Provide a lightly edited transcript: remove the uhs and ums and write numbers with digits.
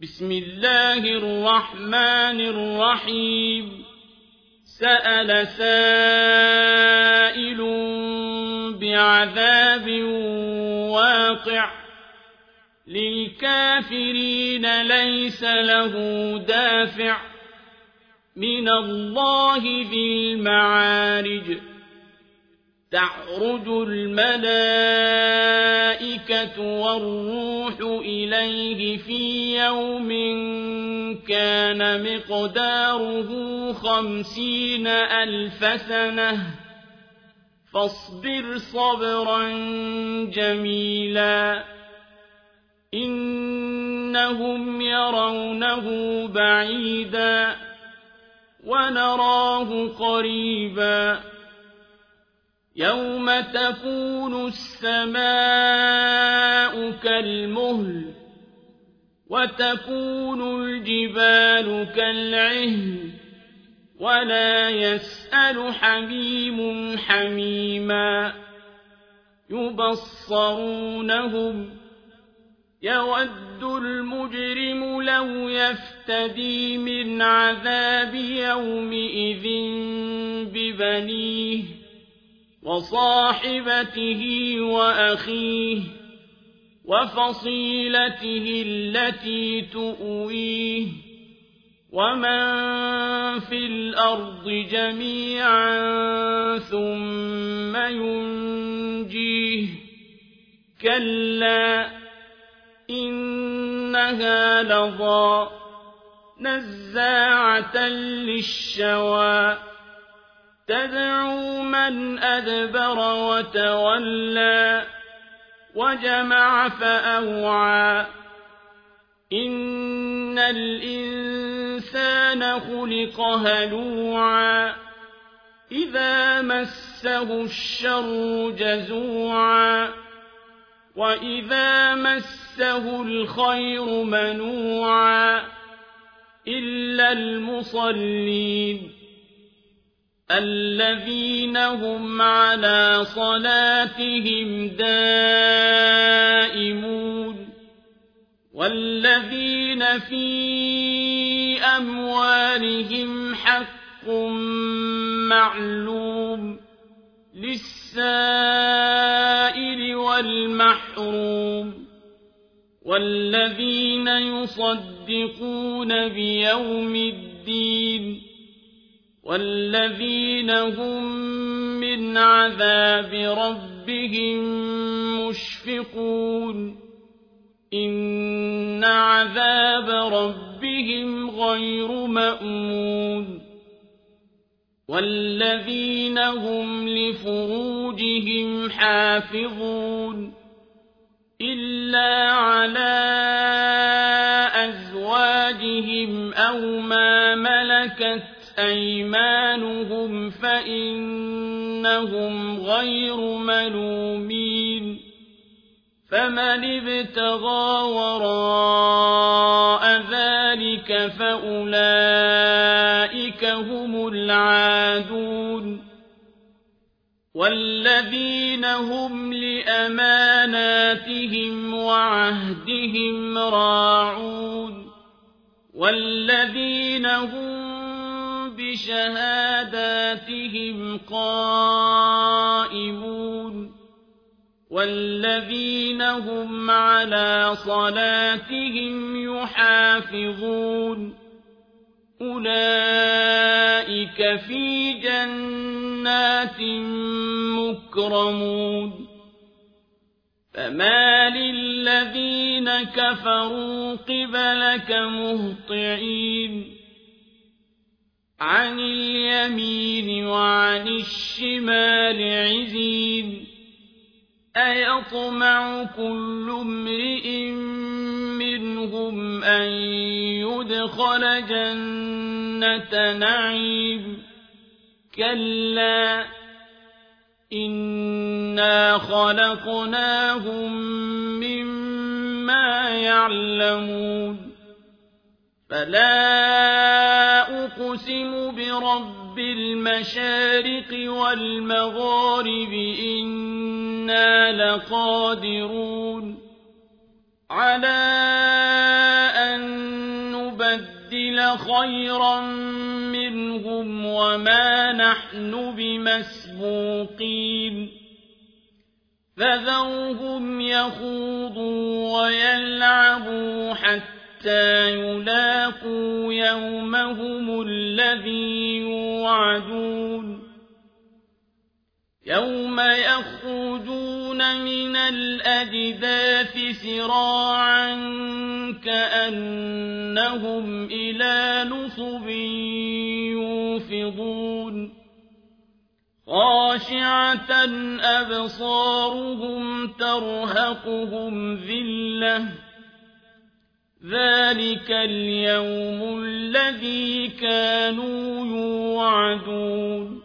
بسم الله الرحمن الرحيم سأل سائل بعذاب واقع للكافرين ليس له دافع من الله ذي المعارج تعرج الملائكة والروح إليه في يوم كان مقداره 50,000 سنة فاصبر صبرا جميلا إنهم يرونه بعيدا ونراه قريبا يوم تكون السماء كالمهل وتكون الجبال كالعهن ولا يسأل حميم حميما يبصرونهم يود المجرم لو يفتدي من عذاب يومئذ ببنيه وصاحبته وأخيه وفصيلته التي تؤويه ومن في الأرض جميعا ثم ينجيه كلا إنها لظى نزاعة للشوى تدعو من أدبر وتولى وجمع فأوعى إن الإنسان خلق هلوعا إذا مسه الشر جزوعا وإذا مسه الخير منوعا إلا المصلين الذين هم على صلاتهم دائمون والذين في أموالهم حق معلوم للسائل والمحروم والذين يصدقون بيوم الدين والذين هم من عذاب ربهم مشفقون إن عذاب ربهم غير مأمون والذين هم لفروجهم حافظون إلا على أزواجهم أو ما ملكت أيمانهم فإنهم غير ملومين فمن ابتغى وراء ذلك فأولئك هم العادون والذين هم لأماناتهم وعهدهم راعون والذين هم بشهاداتهم قائمون والذين هم على صلاتهم يحافظون أولئك في جنات مكرمون فما للذين كفروا قبلك مهطعين عن اليمين وعن الشمال عزين أيطمع كل امرئ منهم أن يدخل جنة نعيم كلا إنا خلقناهم مما يعلمون فلا أقسم برب المشارق والمغارب إنا لقادرون على أن نُبَدِّلَ خَيْرًا مِّنْهُمْ وَمَا نَحْنُ بِمَسْبُوقِينَ فَذَرْهُمْ يَخُوضُوا وَيَلْعَبُوا حَتَّىٰ يُلَاقُوا يَوْمَهُمُ الَّذِي يُوعَدُونَ يَوْمَ يَخْرُجُونَ مِنَ الْأَجْدَاثِ سِرَاعًا كَأَنَّهُمْ إِلَىٰ نُصُبٍ يُوفِضُونَ خَاشِعَةً أَبْصَارُهُمْ تَرْهَقُهُمْ ذِلَّةٌ ۚ ذَٰلِكَ الْيَوْمُ الَّذِي كَانُوا يُوعَدُونَ